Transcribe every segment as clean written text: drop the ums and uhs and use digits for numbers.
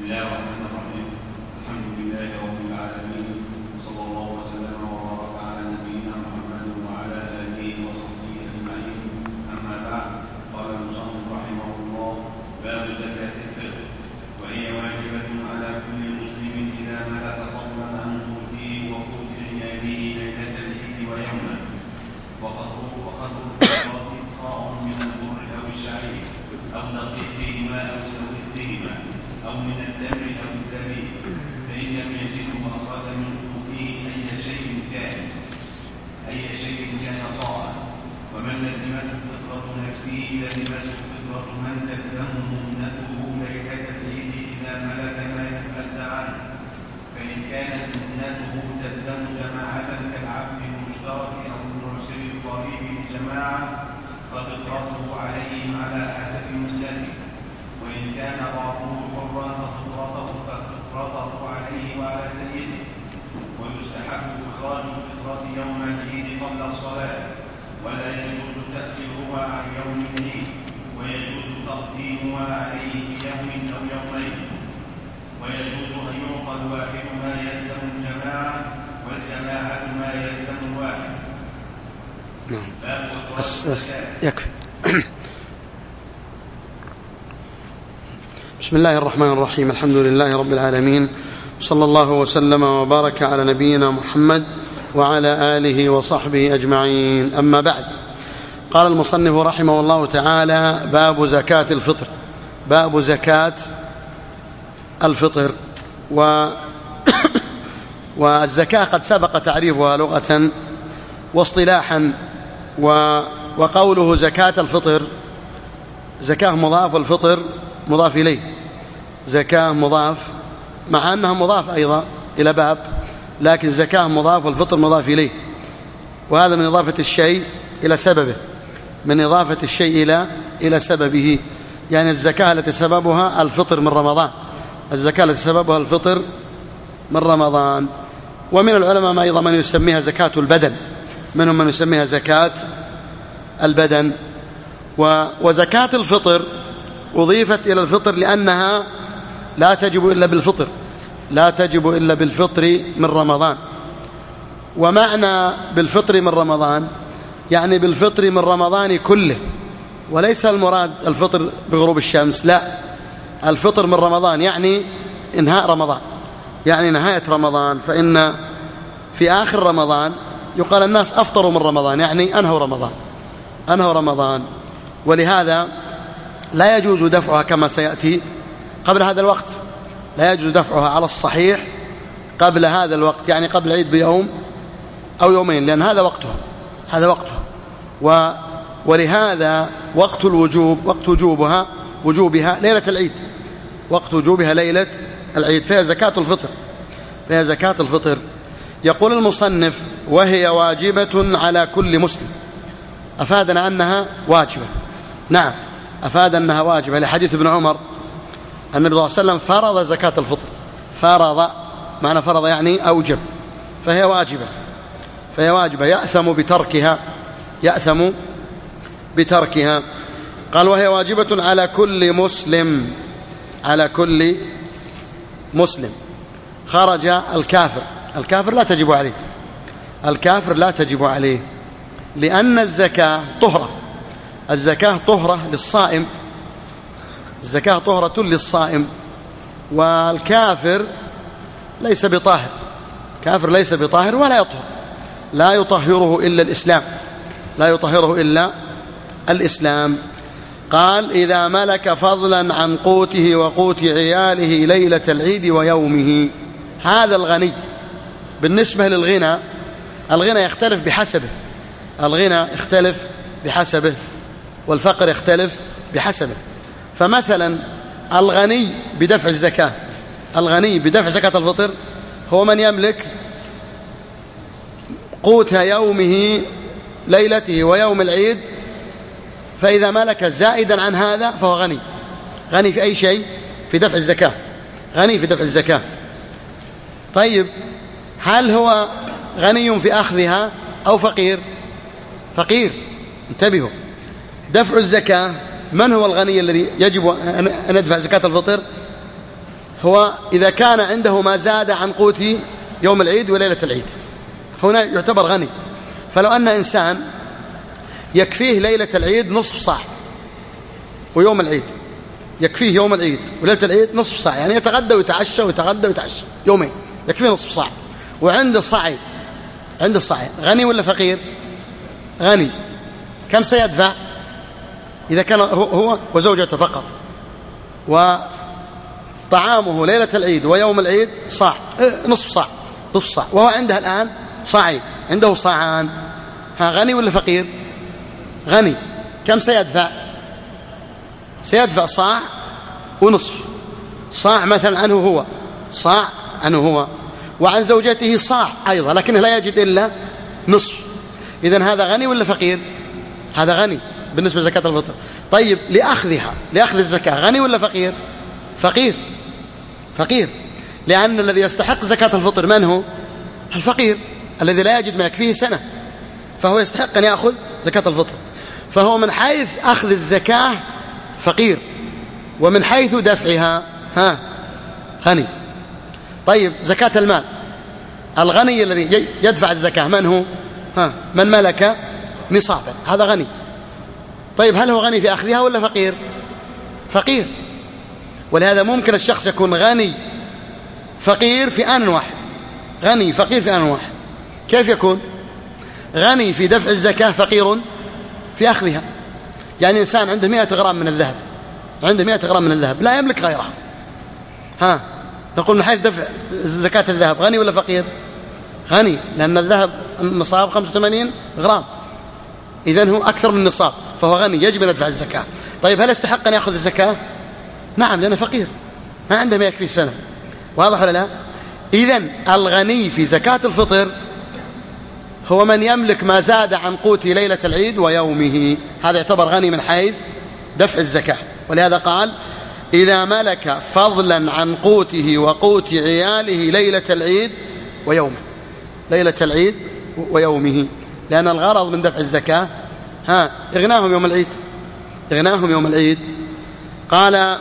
الله الرحمن الرحيم. الحمد لله رب العالمين، وصلى الله وسلم وبارك على نبينا محمد وعلى آله وصحبه أجمعين. أما بعد، قال المصنف رحمه الله: باب زكاة الفطر، وهي واجبة على كل مسلم إذا ملك فضلا عن قوته وقوت عياله ليلة العيد ويومه، وقدر الفطرة صاع من البر أو الشعير أو دقيقهما أو سويقهما أو من التمر أو الزبيب، فإن لم يجده أخرج من قوته أي شيء كان صاعا. ومن لزمته فطرة نفسه لزمته فطرة من تلزمه منته ليلة العيد إذا ملك ما يتأدى عنه، فإن كانت منته تلزم جماعة كالعبد المشترك أو المعسر القريب لجماعة ففطرته عليهم على حسب منته، وإن كان بعضه حرا ففطرته عليه وعلى سيده. ويستحب إخراج الفطرة يوم العيد قبل الصلاة، ولا يجوز تأخيرها عن يوم العيد، ويجوز تقديمها عليه بيوم أو يومين، ويجوز أن يعقد واحد ما يلزم الجماعة والجماعة ما يلزم الواحد. يكفي. بسم الله الرحمن الرحيم. الحمد لله رب العالمين، صلى الله وسلم وبارك على نبينا محمد وعلى آله وصحبه أجمعين. أما بعد، قال المصنف رحمه الله تعالى: باب زكاة الفطر. باب زكاة الفطر. والزكاة قد سبق تعريفها لغة واصطلاحا، وقوله زكاة الفطر، زكاة مضاف والفطر مضاف إليه، زكاة مضاف مع أنها مضاف أيضا إلى باب، لكن زكاة مضاف والفطر مضاف إليه، وهذا من إضافة الشيء إلى سببه، من إضافة الشيء إلى سببه، يعني الزكاة التي سببها الفطر من رمضان، الزكاة التي سببها الفطر من رمضان. ومن العلماء أيضا من يسميها زكاة البدن، منهم من يسميها زكاة البدن. وزكاة الفطر أضيفت إلى الفطر لأنها لا تجب إلا بالفطر، لا تجب إلا بالفطر من رمضان. ومعنى بالفطر من رمضان يعني بالفطر من رمضان كله، وليس المراد الفطر بغروب الشمس، لا، الفطر من رمضان يعني انهاء رمضان، يعني نهاية رمضان. فإن في آخر رمضان يقال الناس أفطروا من رمضان، يعني أنهوا رمضان. ولهذا لا يجوز دفعها كما سيأتي قبل هذا الوقت، لا يجوز دفعها على الصحيح قبل هذا الوقت، يعني قبل العيد بيوم أو يومين، لأن هذا وقتها. ولهذا وقت الوجوب، وقت وجوبها ليلة العيد، وقت وجوبها ليلة العيد، فيها زكاة الفطر. يقول المصنف: وهي واجبة على كل مسلم. أفادنا أنها واجبة، نعم، أفاد أنها واجبة لحديث ابن عمر النبي صلى الله عليه وسلم فرض زكاة الفطر. فرض، معنى فرض يعني أوجب، فهي واجبة يأثم بتركها. قال: وهي واجبة على كل مسلم. خرج الكافر لا تجب عليه، لأن الزكاة طهرة للصائم، الزكاة طهرة للصائم، والكافر ليس بطاهر ولا يطهر، لا يطهره إلا الإسلام. قال: إذا ملك فضلا عن قوته وقوت عياله ليلة العيد ويومه. هذا الغني. بالنسبة للغنى، الغنى يختلف بحسبه، والفقر يختلف بحسبه. فمثلا الغني بدفع زكاة الفطر هو من يملك قوت يومه ليلته ويوم العيد، فإذا ملك زائدا عن هذا فهو غني في أي شيء، في دفع الزكاة. طيب، هل هو غني في أخذها أو فقير؟ انتبهوا، دفع الزكاة، من هو الغني الذي يجب أن يدفع زكاة الفطر؟ هو إذا كان عنده ما زاد عن قوت يوم العيد وليلة العيد هنا يعتبر غني. فلو أن إنسان يكفيه ليلة العيد نصف صاع ويوم العيد يكفيه يوم العيد وليلة العيد نصف صاع، يعني يتغدى ويتعشى ويتغدى ويتعشى يومين، يكفيه نصف صاع، وعنده صاعين، عنده صاعين، غني ولا فقير؟ غني. كم سيدفع إذا كان هو وزوجته فقط، وطعامه ليلة العيد ويوم العيد صاع، نصف صاع، نصف صاع، وهو عنده الآن صاعين، عنده صاعان، غني ولا فقير؟ غني. كم سيدفع؟ سيدفع صاع ونصف، صاع مثلا عنه هو، صاع عنه هو، وعن زوجته صاع أيضا، لكنه لا يجد إلا نصف. إذن هذا غني ولا فقير؟ هذا غني بالنسبة لزكاة الفطر. طيب لأخذ الزكاة غني ولا فقير؟ فقير، فقير، لأن الذي يستحق زكاة الفطر من هو؟ الفقير الذي لا يجد ما يكفيه سنة، فهو يستحق أن يأخذ زكاة الفطر. فهو من حيث أخذ الزكاة فقير، ومن حيث دفعها غني. طيب زكاة المال، الغني الذي يدفع الزكاة من هو؟ من ملك نصابا، هذا غني. طيب هل هو غني في أخذها ولا فقير؟ فقير. ولهذا ممكن الشخص يكون غني فقير في آن واحد، غني فقير في آن واحد. كيف يكون؟ غني في دفع الزكاة فقير في أخذها. يعني إنسان عنده 100 غرام من الذهب، عنده 100 غرام من الذهب لا يملك غيرها، نقول من حيث دفع زكاة الذهب غني ولا فقير؟ غني، لأن الذهب النصاب 85 غرام، إذن هو أكثر من النصاب، فهو غني يجب أن يدفع الزكاة. طيب هل يستحق أن يأخذ الزكاة؟ نعم، لأنه فقير ما عنده ما يكفيه سنة. واضح ولا لا؟ إذن الغني في زكاة الفطر هو من يملك ما زاد عن قوت ليلة العيد ويومه، هذا يعتبر غني من حيث دفع الزكاة. ولهذا قال إذا ملك فضلا عن قوته وقوت عياله ليلة العيد ويومه، ليلة العيد ويومه، لأن الغرض من دفع الزكاة إغناهم يوم العيد، إغناهم يوم العيد. قال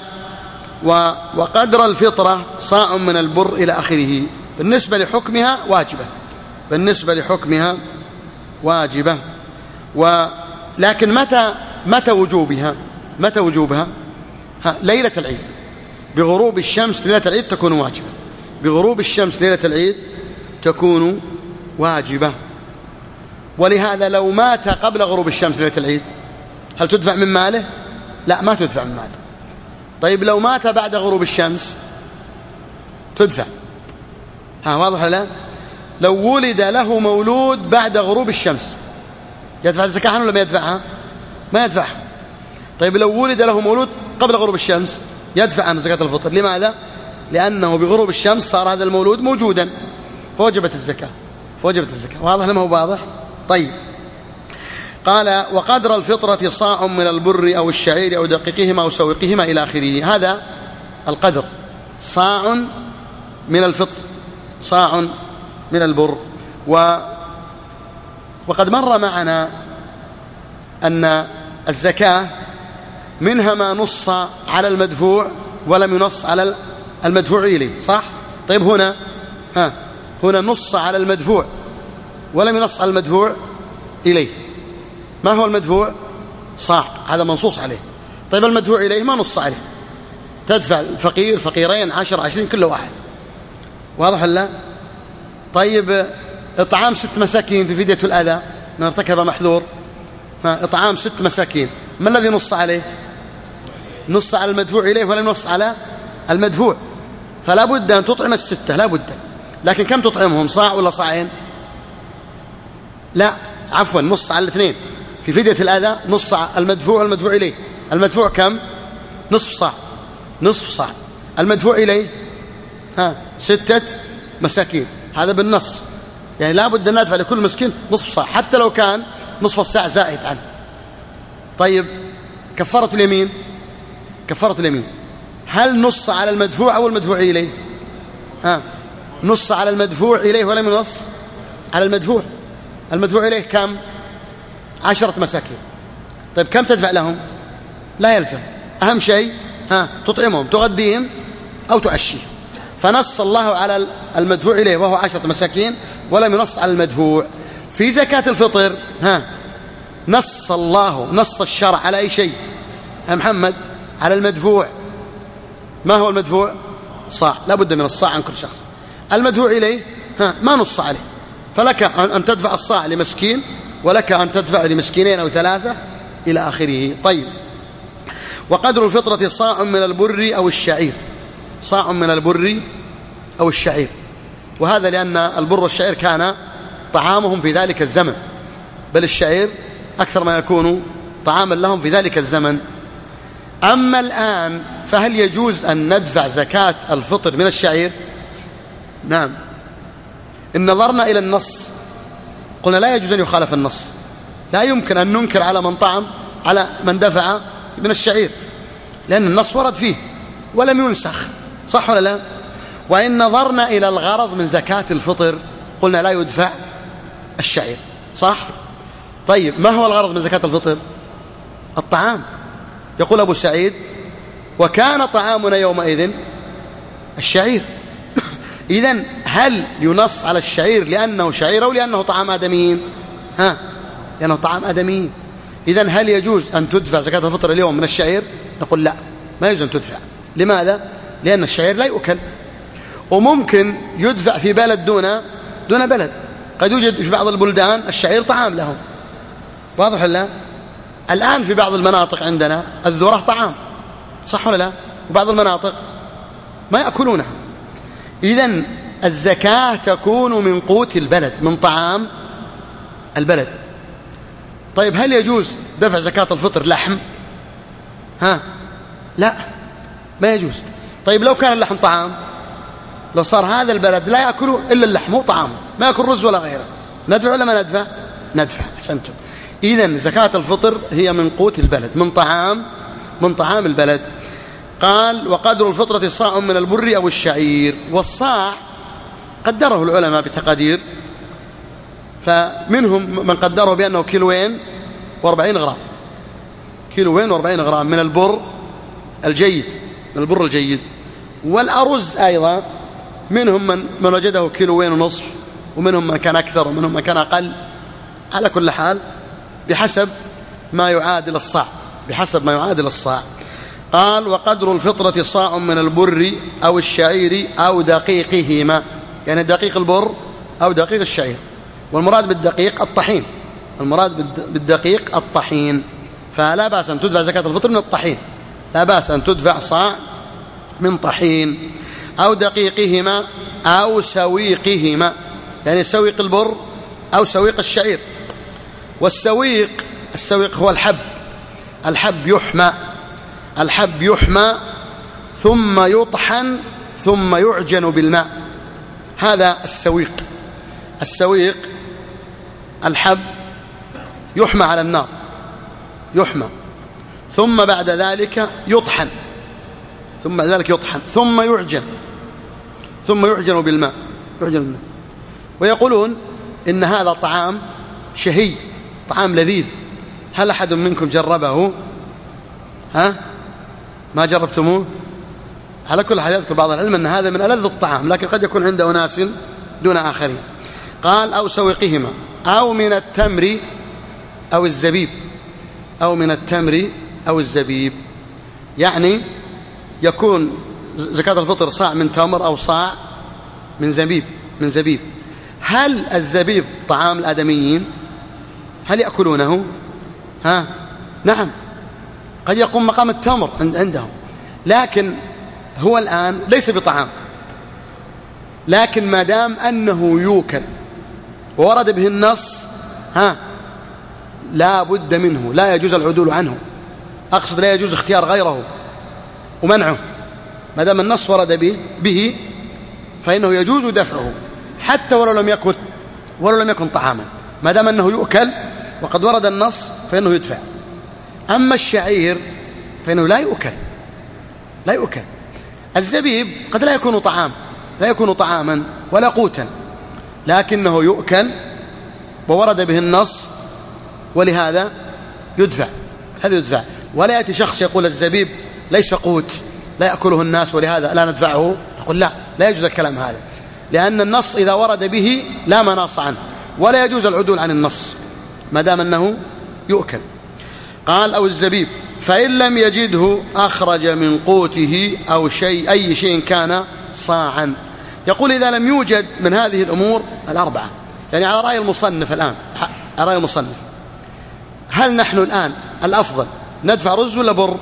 وقدر الفطرة صاع من البر إلى آخره. بالنسبة لحكمها واجبة، بالنسبة لحكمها واجبة، ولكن متى وجوبها؟ متى وجوبها؟ ليلة العيد، بغروب الشمس ليلة العيد تكون واجبة، بغروب الشمس ليلة العيد تكون واجبة. ولهذا لو مات قبل غروب الشمس ليلة العيد هل تدفع من ماله؟ لا، ما تدفع من ماله. طيب لو مات بعد غروب الشمس تدفع، واضح لا؟ لو ولد له مولود بعد غروب الشمس يدفع الزكاة ولا ما يدفعها؟ ما يدفعها. طيب لو ولد له مولود قبل غروب الشمس يدفع عنه زكاة الفطر. لماذا؟ لأنه بغروب الشمس صار هذا المولود موجودا فوجبت الزكاة، فوجبت الزكاة. واضح لما هو واضح؟ طيب قال وقدر الفطرة صاع من البر أو الشعير أو دقيقهما أو سوقهما إلى آخره. هذا القدر، صاع من الفطر، صاع من البر. وقد مر معنا أن الزكاة منها ما نص على المدفوع ولم ينص على المدفوع إليه، صح؟ طيب هنا نص على المدفوع ولم ينص على المدفوع إليه. ما هو المدفوع؟ صاع، هذا منصوص عليه. طيب المدفوع إليه ما نص عليه، تدفع الفقير، فقيرين، 10، 20 كل واحد. واضح ولا؟ طيب إطعام 6 مساكين في فدية الأذى من ارتكب محذور، إطعام 6 مساكين، ما الذي نص عليه؟ نص على المدفوع إليه ولم ينص على المدفوع، فلا بد أن تطعم 6، لا بد. لكن كم تطعمهم؟ صاع ولا صاعين؟ لا عفوا، نص على الاثنين. في فدية الأذى نص على المدفوع والمدفوع إليه. المدفوع كم؟ نصف صاع، نصف صاع. المدفوع إليه 6 مساكين، هذا بالنص، يعني لا بد أن ندفع لكل مسكين نصف صاع حتى لو كان نصف الساع زائد عنه. طيب كفارة اليمين، كفارة اليمين هل نص على المدفوع أو المدفوع إليه؟ نص على المدفوع إليه ولم ينص على المدفوع. المدفوع إليه كم؟ 10 مساكين. طيب كم تدفع لهم؟ لا يلزم، أهم شيء تطعمهم، تغديهم أو تعشيهم. فنص الله على المدفوع إليه وهو 10 مساكين ولم ينص على المدفوع. في زكاة الفطر نص الشرع على أي شيء يا محمد؟ على المدفوع. ما هو المدفوع؟ صاع، لا بد من الصاع عن كل شخص. المدفوع إليه ما نص عليه، فلك أن تدفع الصاع لمسكين، ولك أن تدفع لمسكينين أو 3 إلى آخره. طيب، وقدر الفطرة صاع من البر أو الشعير، صاع من البر أو الشعير، وهذا لأن البر والشعير كان طعامهم في ذلك الزمن، بل الشعير أكثر ما يكون طعاما لهم في ذلك الزمن. أما الآن فهل يجوز أن ندفع زكاة الفطر من الشعير؟ نعم، إن نظرنا إلى النص قلنا لا يجوز أن يخالف النص، لا يمكن أن ننكر على من طعم على من دفع من الشعير، لأن النص ورد فيه ولم ينسخ، صح ولا لا؟ وإن نظرنا إلى الغرض من زكاة الفطر قلنا لا يدفع الشعير، صح؟ طيب، ما هو الغرض من زكاة الفطر؟ الطعام. يقول أبو سعيد: وكان طعامنا يومئذ الشعير. إذن هل ينص على الشعير لأنه شعير أو لأنه طعام آدميين؟ لأنه طعام آدميين. إذن هل يجوز أن تدفع زكاة الفطر اليوم من الشعير؟ نقول لا، ما يجوز أن تدفع. لماذا؟ لأن الشعير لا يؤكل، وممكن يدفع في بلد دون بلد. قد يوجد في بعض البلدان الشعير طعام لهم، واضح ولا لا؟ الآن في بعض المناطق عندنا الذرة طعام، صح ولا لا؟ وبعض المناطق ما يأكلونها. إذن الزكاة تكون من قوت البلد، من طعام البلد. طيب، هل يجوز دفع زكاة الفطر لحم؟ لا، ما يجوز. طيب، لو كان اللحم طعام، لو صار هذا البلد لا يأكل إلا اللحم، هو طعام، ما يأكل رز ولا غيره، ندفع ولا ما ندفع؟ ندفع. أحسنتم. إذن زكاة الفطر هي من قوت البلد، من طعام البلد. قال: وقدر الفطرة صاع من البر أو الشعير. والصاع قدره العلماء بتقدير، فمنهم من قدره بأنه 240 غرام، 240 غرام من البر الجيد. والأرز أيضا منهم من وجده 1.5 كيلو، ومنهم من كان أكثر ومنهم من كان أقل. على كل حال بحسب ما يعادل الصاع. قال: وقدر الفطرة صاع من البر أو الشعير أو دقيقهما، يعني دقيق البر أو دقيق الشعير. والمراد بالدقيق الطحين. فلا بأس أن تدفع زكاة الفطر من الطحين، لا بأس أن تدفع صاع من طحين. أو دقيقهما أو سويقهما، يعني سويق البر أو سويق الشعير. والسويق هو الحب يحمى ثم يطحن ثم يعجن بالماء، هذا السويق. الحب يحمى على النار، ثم بعد ذلك يطحن، ثم يعجن بالماء. ويقولون إن هذا طعام شهي، طعام لذيذ. هل أحد منكم جربه؟ ما جربتموه؟ على كل حال يذكر بعض العلم أن هذا من ألذ الطعام، لكن قد يكون عند أناس دون آخرين. قال: أو سويقهما أو من التمر أو الزبيب، يعني يكون زكاة الفطر صاع من تمر أو صاع من زبيب. هل الزبيب طعام الآدميين؟ هل يأكلونه؟ نعم، قد يقوم مقام التمر عندهم، لكن هو الآن ليس بطعام. لكن ما دام أنه يوكل وورد به النص لا بد منه، لا يجوز العدول عنه. أقصد لا يجوز اختيار غيره ومنعه. ما دام النص ورد به فإنه يجوز دفعه، حتى ولو لم يكن طعاما، ما دام أنه يؤكل وقد ورد النص فإنه يدفع. أما الشعير فإنه لا يؤكل. الزبيب قد لا يكون طعاما ولا قوتا، لكنه يؤكل وورد به النص، ولهذا يدفع. ولا يأتي شخص يقول الزبيب ليس قوت لا يأكله الناس ولهذا لا ندفعه. نقول لا، لا يجوز الكلام هذا، لأن النص إذا ورد به لا مناص عنه، ولا يجوز العدول عن النص ما دام أنه يؤكل. قال أو الزبيب، فإن لم يجده أخرج من قوته أو أي شيء كان صاعا. يقول إذا لم يوجد من هذه الأمور الأربعة، يعني على رأي المصنف الآن، على رأي المصنف، هل نحن الآن الأفضل ندفع رز ولا بر؟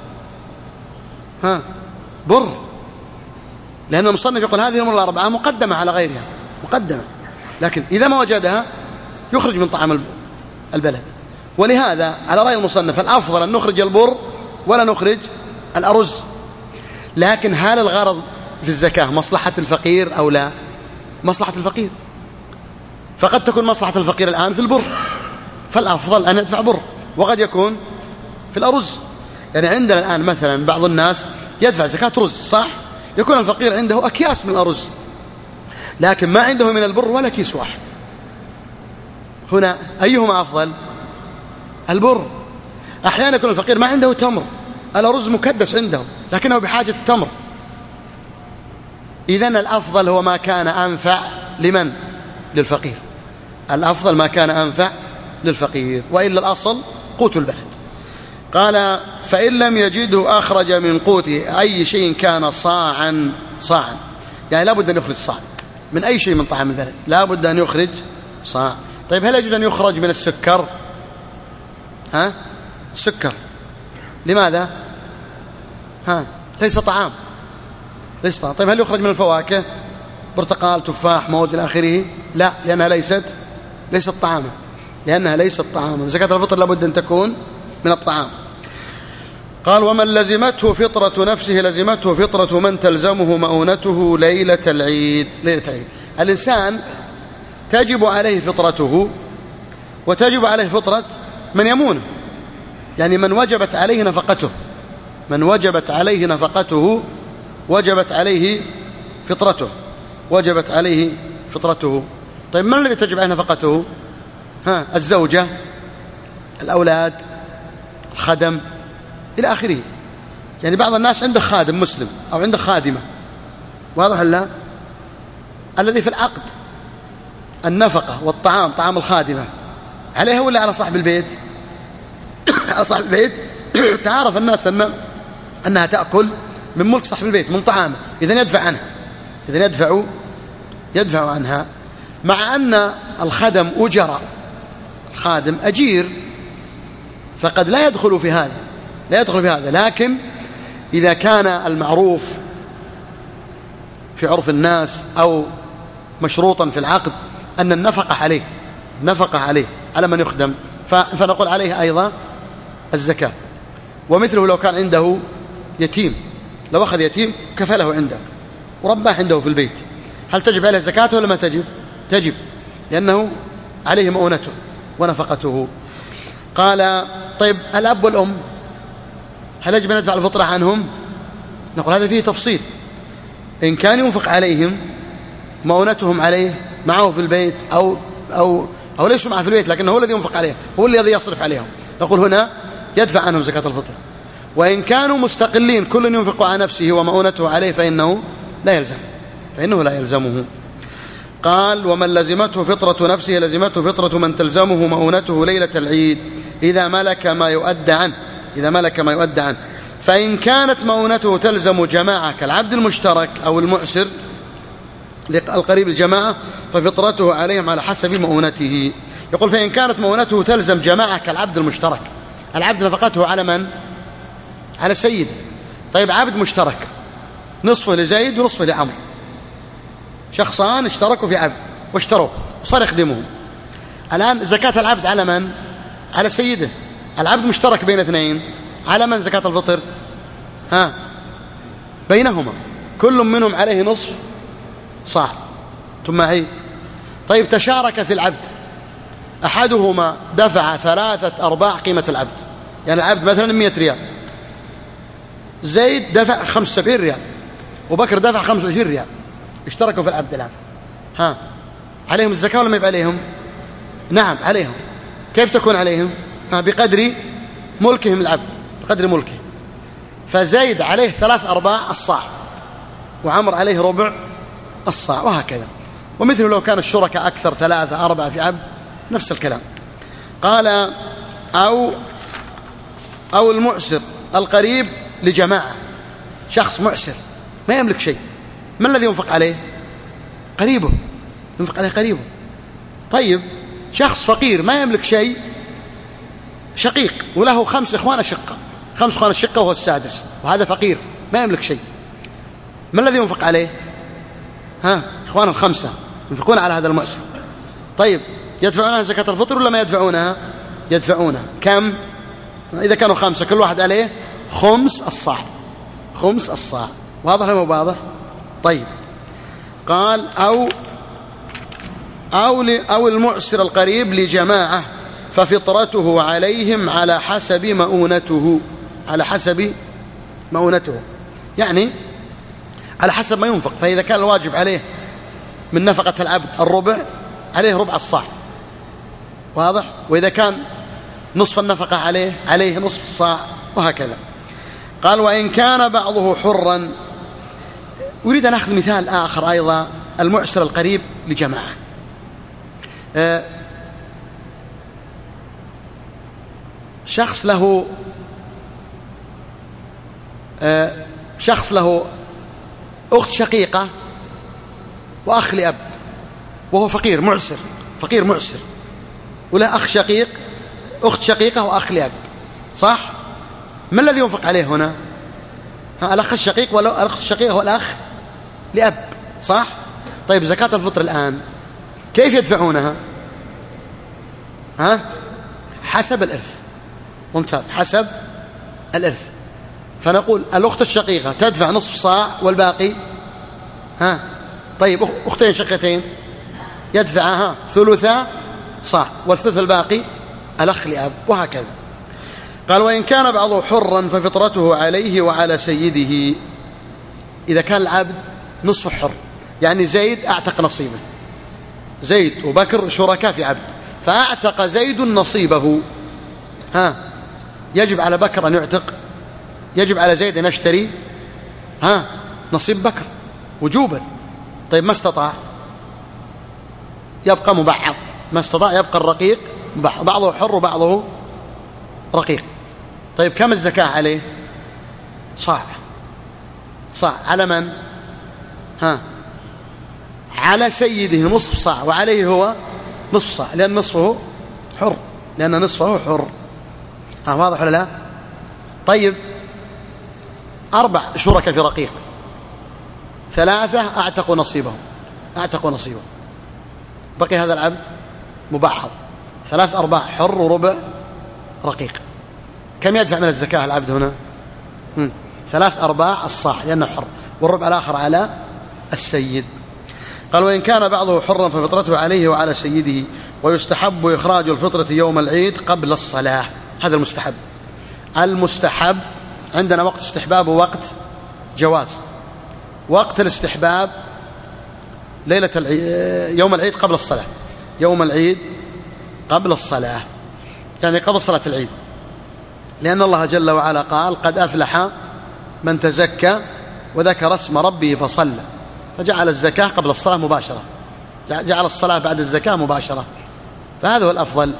بر، لأن المصنف يقول هذه الأمور الأربعة مقدمة على غيرها، مقدمة، لكن إذا ما وجدها يخرج من طعام البلد. ولهذا على رأي المصنف الأفضل أن نخرج البر ولا نخرج الأرز. لكن هل الغرض في الزكاة مصلحة الفقير أو لا؟ مصلحة الفقير، فقد تكون مصلحة الفقير الآن في البر، فالأفضل أن ندفع بر، وقد يكون في الأرز. يعني عندنا الآن مثلا بعض الناس يدفع زكاة رز، صح؟ يكون الفقير عنده أكياس من الأرز، لكن ما عنده من البر ولا كيس واحد. هنا أيهما أفضل؟ البر. أحيانا يكون الفقير ما عنده تمر، الأرز مكدس عنده لكنه بحاجة التمر. إذن الأفضل هو ما كان أنفع لمن؟ للفقير. الأفضل ما كان أنفع للفقير، وإلا الأصل قوت البلد. قال فإن لم يجده أخرج من قوته أي شيء كان صاعا. يعني لا بد أن يخرج صاع من أي شيء من طعام البلد، لا بد أن يخرج صاع. طيب هل يجوز أن يخرج من السكر؟ السكر لماذا؟ ليس طعام، ليس طعام. طيب هل يخرج من الفواكه؟ برتقال، تفاح، موز إلى آخره؟ لا، لأنها ليست طعاما، لأنها ليست طعاما. زكاة الفطر لابد أن تكون من الطعام. قال ومن لزمته فطرة نفسه لزمته فطرة من تلزمه مؤونته ليلة العيد. الإنسان تجب عليه فطرته وتجب عليه فطرة من يمونه، يعني من وجبت عليه نفقته، من وجبت عليه نفقته وجبت عليه فطرته، وجبت عليه فطرته. طيب من الذي تجب عليه نفقته؟ الزوجة، الأولاد، الخدم إلى آخره. يعني بعض الناس عنده خادم مسلم أو عنده خادمة، واضح لا؟ الذي في العقد النفقة والطعام، طعام الخادمة عليها ولا على صاحب البيت؟ على صاحب البيت. تعرف الناس أنها تأكل من ملك صاحب البيت، من طعامه، إذن يدفع عنها، إذن يدفع عنها. مع أن الخدم أجر، الخادم أجير، فقد لا يدخل في هذا، لكن إذا كان المعروف في عرف الناس أو مشروطا في العقد أن النفقة عليه على من يخدم، فنقول عليه أيضا الزكاة. ومثله لو كان عنده يتيم، لو أخذ يتيم كفله عنده ورباه عنده في البيت، هل تجب عليه زكاته ولا ما تجب؟ تجب، لأنه عليه مؤونته ونفقته. قال طيب الأب والأم هل يجب أن ندفع الفطرة عنهم؟ نقول هذا فيه تفصيل. إن كان ينفق عليهم مؤونتهم عليه معه في البيت أو ليسوا معه في البيت لكنه هو الذي ينفق عليهم، هو الذي يصرف عليهم، نقول هنا يدفع عنهم زكاة الفطر. وإن كانوا مستقلين كل ينفق على نفسه ومؤونته عليه فإنه لا يلزمه. قال ومن لزمته فطرة نفسه لزمته فطرة من تلزمه مؤونته ليلة العيد إذا ملك ما يؤدى عنه. فإن كانت مؤونته تلزم جماعة كالعبد المشترك أو المؤسر القريب الجماعة ففطرته عليهم على حسب مؤونته. يقول فإن كانت مؤونته تلزم جماعة كالعبد المشترك، العبد نفقته على من؟ على سيده. طيب عبد مشترك نصفه لزيد ونصفه لعمر، شخصان اشتركوا في عبد واشتروا وصار يخدمهم. الآن زكاة العبد على من؟ على سيده. العبد مشترك بين اثنين، على من زكاة الفطر؟ بينهما، كل منهم عليه نصف صاع. ثم معي. طيب تشارك في العبد، أحدهما دفع 3/4 قيمة العبد، يعني العبد مثلا 100 ريال، زيد دفع 75 ريال وبكر دفع 25 ريال، اشتركوا في العبد الآن. عليهم الزكاة ولا ما عليهم؟ نعم عليهم. كيف تكون عليهم؟ بقدر ملكهم العبد، بقدر ملكه. فزيد عليه 3/4 الصاع، وعمر عليه ربع الصاع، وهكذا. ومثله لو كان الشركاء أكثر 3 4 في عبد نفس الكلام. قال أو المعسر القريب لجماعة، شخص معسر ما يملك شيء، ما الذي ينفق عليه؟ قريبه، ينفق عليه قريبه. طيب شخص فقير ما يملك شيء، شقيق وله 5 إخوان أشقة، 5 إخوان أشقة وهو السادس، وهذا فقير ما يملك شيء، ما الذي ينفق عليه؟ إخوان ال5 ينفقون على هذا المعسر. طيب يدفعونها زكاة الفطر ولا ما يدفعونها؟ يدفعونها. كم؟ إذا كانوا 5 كل واحد عليه خمس الصاع، خمس الصاع. واضح ولا مو واضح؟ طيب قال أو المعسر القريب لجماعة ففطرته عليهم على حسب مؤونته، على حسب مؤونته، يعني على حسب ما ينفق. فإذا كان الواجب عليه من نفقة العبد الربع، عليه ربع الصاع، واضح؟ وإذا كان نصف النفقة عليه نصف الصاع، وهكذا. قال وإن كان بعضه حرا. أريد أن أخذ مثال آخر أيضا، المعسر القريب لجماعة. شخص له أخت شقيقة وأخ لأب، وهو فقير معسر، فقير معسر، وله أخ شقيق، أخت شقيقة وأخ لأب، صح؟ ما الذي ينفق عليه هنا؟ الأخ الشقيق والأخت الشقيقة والأخ لأب، صح؟ طيب زكاة الفطر الآن كيف يدفعونها؟ حسب الإرث. ممتاز، حسب الإرث. فنقول الأخت الشقيقة تدفع نصف صاع والباقي طيب أختين شقيقتين يدفعها ثلث صاع، والثلث الباقي الأخ لأب، وهكذا. قال وإن كان بعضه حرا ففطرته عليه وعلى سيده. إذا كان العبد نصف حر، يعني زيد أعتق نصيبه، زيد وبكر شركاء في عبد، فأعتق زيد نصيبه، يجب على بكر أن يعتق، يجب على زيد أن يشتري نصيب بكر وجوبا. طيب ما استطاع يبقى مبعض، ما استطاع يبقى الرقيق مبعض، بعضه حر وبعضه رقيق. طيب كم الزكاة عليه؟ صاع. على من؟ على سيده نصف صاع، وعليه هو نصف صاع، لأن نصفه حر، واضح ولا لا؟ طيب 4 شركاء في رقيق، 3 أعتقوا نصيبهم، بقي هذا العبد مبعض، 3/4 حر وربع رقيق. كم يدفع من الزكاة العبد هنا؟ 3/4 الصاع لأنه حر، والربع الآخر على السيد. قال وإن كان بعضه حرا ففطرته عليه وعلى سيده، ويستحب إخراج الفطرة يوم العيد قبل الصلاة. هذا المستحب عندنا وقت استحباب ووقت جواز. وقت الاستحباب يوم العيد قبل الصلاة، يوم العيد قبل الصلاة، يعني قبل صلاة العيد، لأن الله جل وعلا قال قد أفلح من تزكى وذكر اسم ربه فصلى، فجعل الزكاة قبل الصلاة مباشرة، جعل الصلاة بعد الزكاة مباشرة، فهذا هو الأفضل.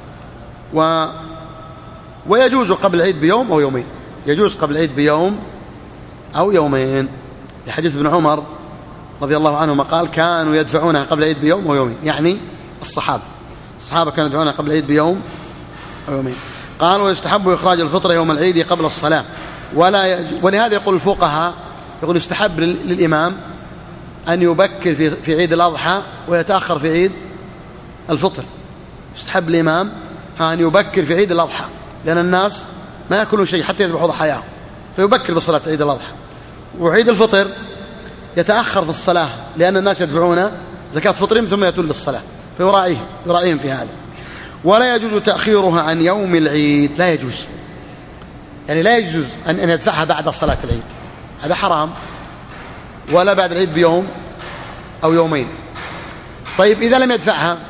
ويجوز قبل العيد بيوم أو يومين، يجوز قبل العيد بيوم أو يومين، لحديث ابن عمر رضي الله عنهما قال كانوا يدفعونها قبل العيد بيوم أو يومين، يعني الصحابة كانوا يدفعونها قبل العيد بيوم أو يومين. قال ويستحب إخراج الفطرة يوم العيد قبل الصلاة، ولهذا يقول الفقهاء يقول يستحب للإمام أن يبكر في عيد الأضحى ويتأخر في عيد الفطر. يستحب الإمام أن يبكر في عيد الأضحى، لأن الناس ما يأكلون شيء حتى يذبحوا ضحاياهم، فيبكر بصلاة عيد الأضحى. وعيد الفطر يتأخر في الصلاة، لأن الناس يدفعون زكاة فطرهم ثم يأتون للصلاة، فيراعيهم في هذا. ولا يجوز تأخيرها عن يوم العيد، لا يجوز، يعني لا يجوز أن يدفعها بعد صلاة العيد، هذا حرام، ولا بعد العيد بيوم أو يومين. طيب إذا لم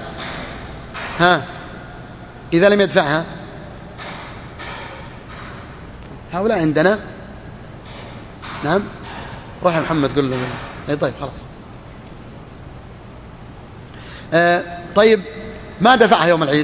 يدفعها هؤلاء عندنا، نعم، روح يا محمد قل له. أي طيب خلاص. طيب ما دفعها يوم العيد،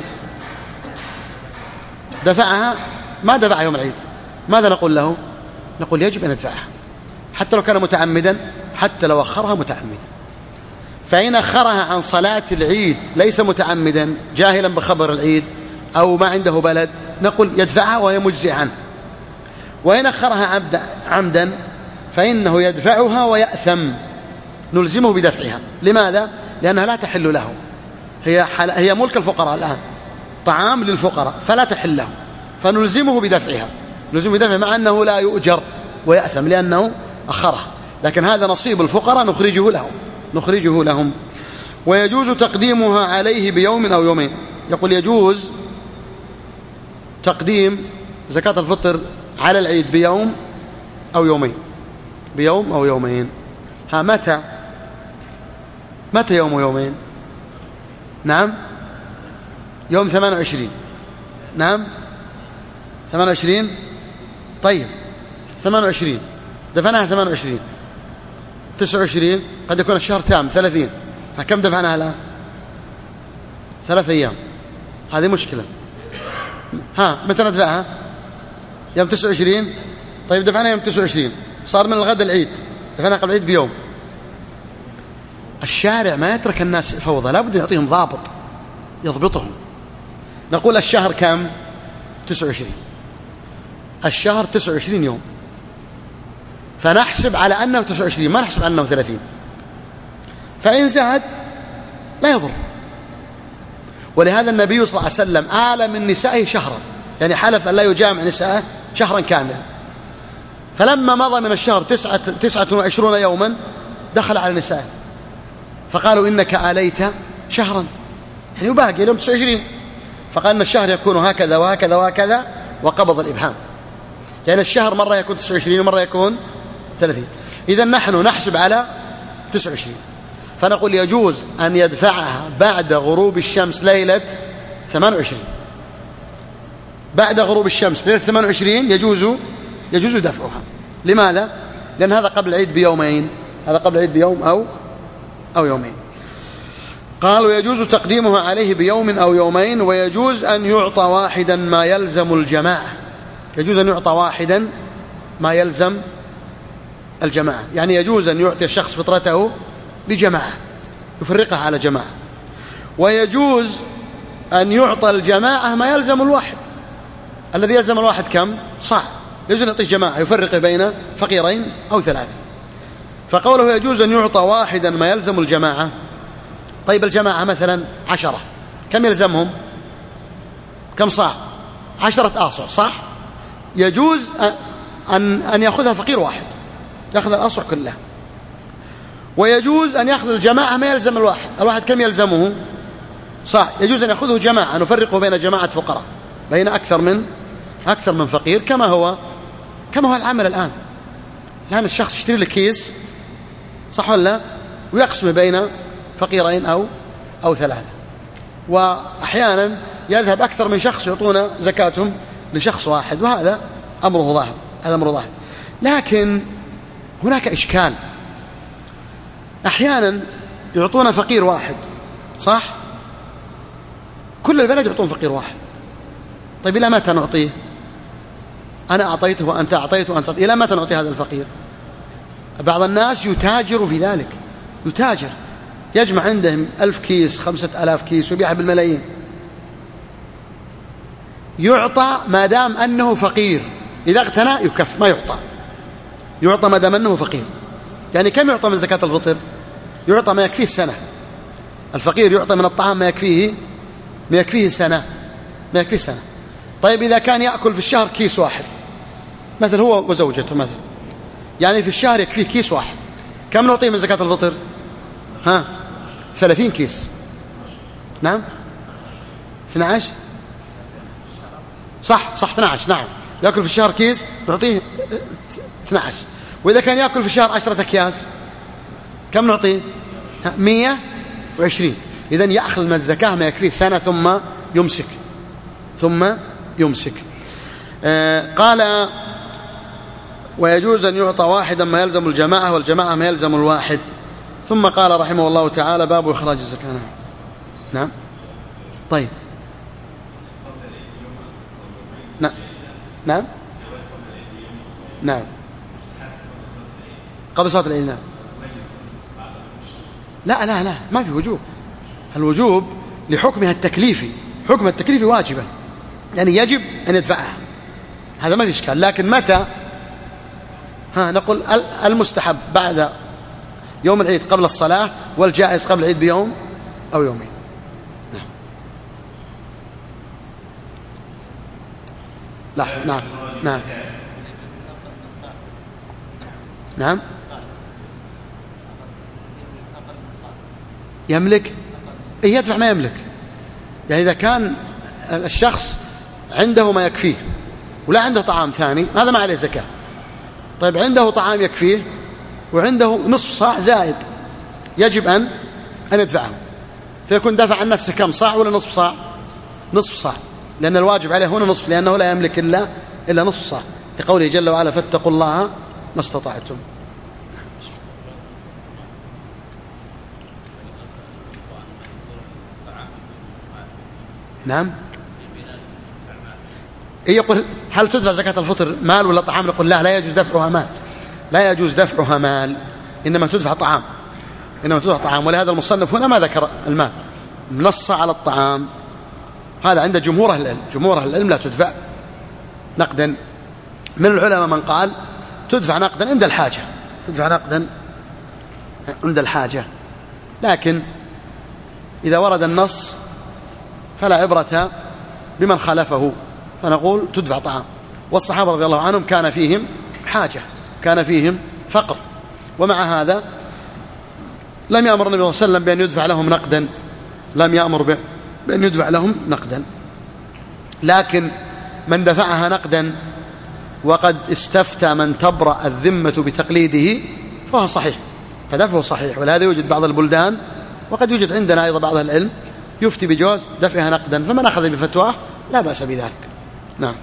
ما دفعها يوم العيد، ماذا نقول له؟ نقول يجب أن يدفعها حتى لو كان متعمدا، حتى لو أخرها متعمدا. فإن أخرها عن صلاة العيد ليس متعمدا، جاهلا بخبر العيد أو ما عنده بلد، نقول يدفعها وهي مجزئة عنه. وإن أخرها عمدا فإنه يدفعها ويأثم، نلزمه بدفعها. لماذا؟ لأنها لا تحل له، هي ملك الفقراء الآن، طعام للفقراء فلا تحل له، فنلزمه بدفعها، مع أنه لا يؤجر ويأثم لأنه أخرها، لكن هذا نصيب الفقراء نخرجه لهم. ويجوز تقديمها عليه بيوم أو يومين. يقول يجوز تقديم زكاة الفطر على العيد بيوم أو يومين. متى يوم ويومين؟ نعم يوم 28. نعم 28. طيب 28 دفعناها 28 29 قد يكون الشهر تام 30. كم دفعناها الآن؟ 3 أيام. هذه مشكلة. متى ندفعها؟ يوم 29. طيب دفعناها يوم 29، صار من الغد العيد، دفعناها قبل العيد بيوم. الشارع ما يترك الناس فوضى، لا بد يعطيهم ضابط يضبطهم. نقول الشهر كم؟ 29. الشهر 29 يوم، فنحسب على أنه 29، ما نحسب على أنه 30. فإن زاد لا يضر. ولهذا النبي صلى الله عليه وسلم آل من نسائه شهرا، يعني حلف أن لا يجامع نسائه شهرا كاملا. فلما مضى من الشهر 29 يوما دخل على نسائه فقالوا إنك آليت شهرا، يعني باقي يوم 29. فقال إن الشهر يكون هكذا وهكذا وهكذا، وقبض الإبهام، يعني الشهر مرة يكون 29 ومرة يكون 30. إذن نحن نحسب على 29، فنقول يجوز أن يدفعها بعد غروب الشمس ليلة 28. بعد غروب الشمس ليلة 28 يجوز دفعها. لماذا؟ لأن هذا قبل العيد بيومين، هذا قبل العيد بيوم أو يومين. قالوا يجوز تقديمها عليه بيوم أو يومين. ويجوز أن يعطى واحدا ما يلزم الجماعة. يجوز أن يعطى واحدا ما يلزم الجماعة، يعني يجوز أن يعطي الشخص فطرته لجماعة يفرقها على جماعة. ويجوز أن يعطى الجماعة ما يلزم الواحد. الذي يلزم الواحد كم؟ صاع. يجوز أن يعطي جماعة يفرق بين فقيرين أو 3. فقوله يجوز أن يعطى واحدا ما يلزم الجماعة. طيب الجماعة مثلا 10، كم يلزمهم؟ كم صاع؟ 10 آصع، صح؟ يجوز أن يأخذها فقير واحد، يأخذ الآصع كلها. ويجوز أن يأخذ الجماعة ما يلزم الواحد كم يلزمه؟ صاع. يجوز أن يأخذه جماعة، نفرقه بين جماعة فقراء، بين أكثر من فقير، كما هو العمل الآن الشخص يشتري له كيس، صح ولا لا؟ ويقسم بين فقيرين أو 3. وأحيانا يذهب أكثر من شخص يعطون زكاتهم لشخص واحد، وهذا أمره ظاهر. لكن هناك إشكال. أحيانا يعطون فقير واحد، صح؟ كل البلد يعطون فقير واحد. طيب إلى متى نعطيه؟ أنا أعطيته وأنت أعطيته وأنت أعطيته، إلى متى نعطي هذا الفقير؟ بعض الناس يتاجر في ذلك، يجمع عندهم 1000 كيس 5000 كيس ويبيعها بالملايين. يعطى ما دام أنه فقير، إذا اغتنى يكف، ما يعطى ما دام أنه فقير. يعني كم يعطى من زكاة الفطر؟ يعطى ما يكفيه السنة. الفقير يعطى من الطعام ما يكفيه سنة. طيب إذا كان يأكل في الشهر كيس واحد مثل هو وزوجته مثل، يعني في الشهر يكفيه كيس واحد، كم نعطيه من زكاة الفطر؟ 30 كيس. نعم 12 صح 12. نعم يأكل في الشهر كيس نعطيه 12. وإذا كان يأكل في الشهر 10 أكياس كم نعطيه؟ 120. إذن يأخذ من الزكاة ما يكفيه سنة ثم يمسك. قال ويجوز أن يعطى واحدا ما يلزم الجماعة والجماعة ما يلزم الواحد. ثم قال رحمه الله تعالى: باب إخراج الزكاة. نعم. طيب. نعم. نعم. نعم. قبل صلاة العيد. نعم. لا ما في وجوب. الوجوب لحكمها التكليفي، حكم التكليفي واجبا، يعني يجب أن يدفعها، هذا ما في إشكال. لكن متى؟ نقول المستحب بعد يوم العيد قبل الصلاة، والجائز قبل العيد بيوم أو يومين. نعم. لا. نعم. نعم. نعم. يملك، يدفع ما يملك. يعني إذا كان الشخص عنده ما يكفيه ولا عنده طعام ثاني، هذا ما عليه زكاة. طيب عنده طعام يكفيه وعنده نصف صاع زائد، يجب أن يدفعه، فيكون دفع عن نفسه كم صاع ولا نصف صاع؟ نصف صاع، لأن الواجب عليه هنا نصف، لأنه لا يملك إلا نصف صاع، لقوله جل وعلا: فاتقوا الله ما استطعتم. نعم. يقول: هل تدفع زكاة الفطر مال ولا طعام؟ نقول: لا يجوز دفعها مال، لا يجوز دفعها مال، إنما تدفع طعام، ولهذا المصنف هنا ما ذكر المال، نص على الطعام. هذا عند جمهور أهل العلم لا تدفع نقدا. من العلماء من قال تدفع نقدا عند الحاجة، لكن إذا ورد النص فلا عبرة بمن خالفه، فنقول تدفع طعام. والصحابة رضي الله عنهم كان فيهم حاجة، كان فيهم فقر، ومع هذا لم يأمر النبي صلى الله عليه وسلم بأن يدفع لهم نقدا، بأن يدفع لهم نقدا. لكن من دفعها نقدا وقد استفتى من تبرأ الذمة بتقليده فهو صحيح، فدفعه صحيح. ولهذا يوجد بعض البلدان، وقد يوجد عندنا أيضا بعض العلم، يفتي بجواز دفعها نقدا، فمن أخذ بفتواه لا بأس بذلك. نعم.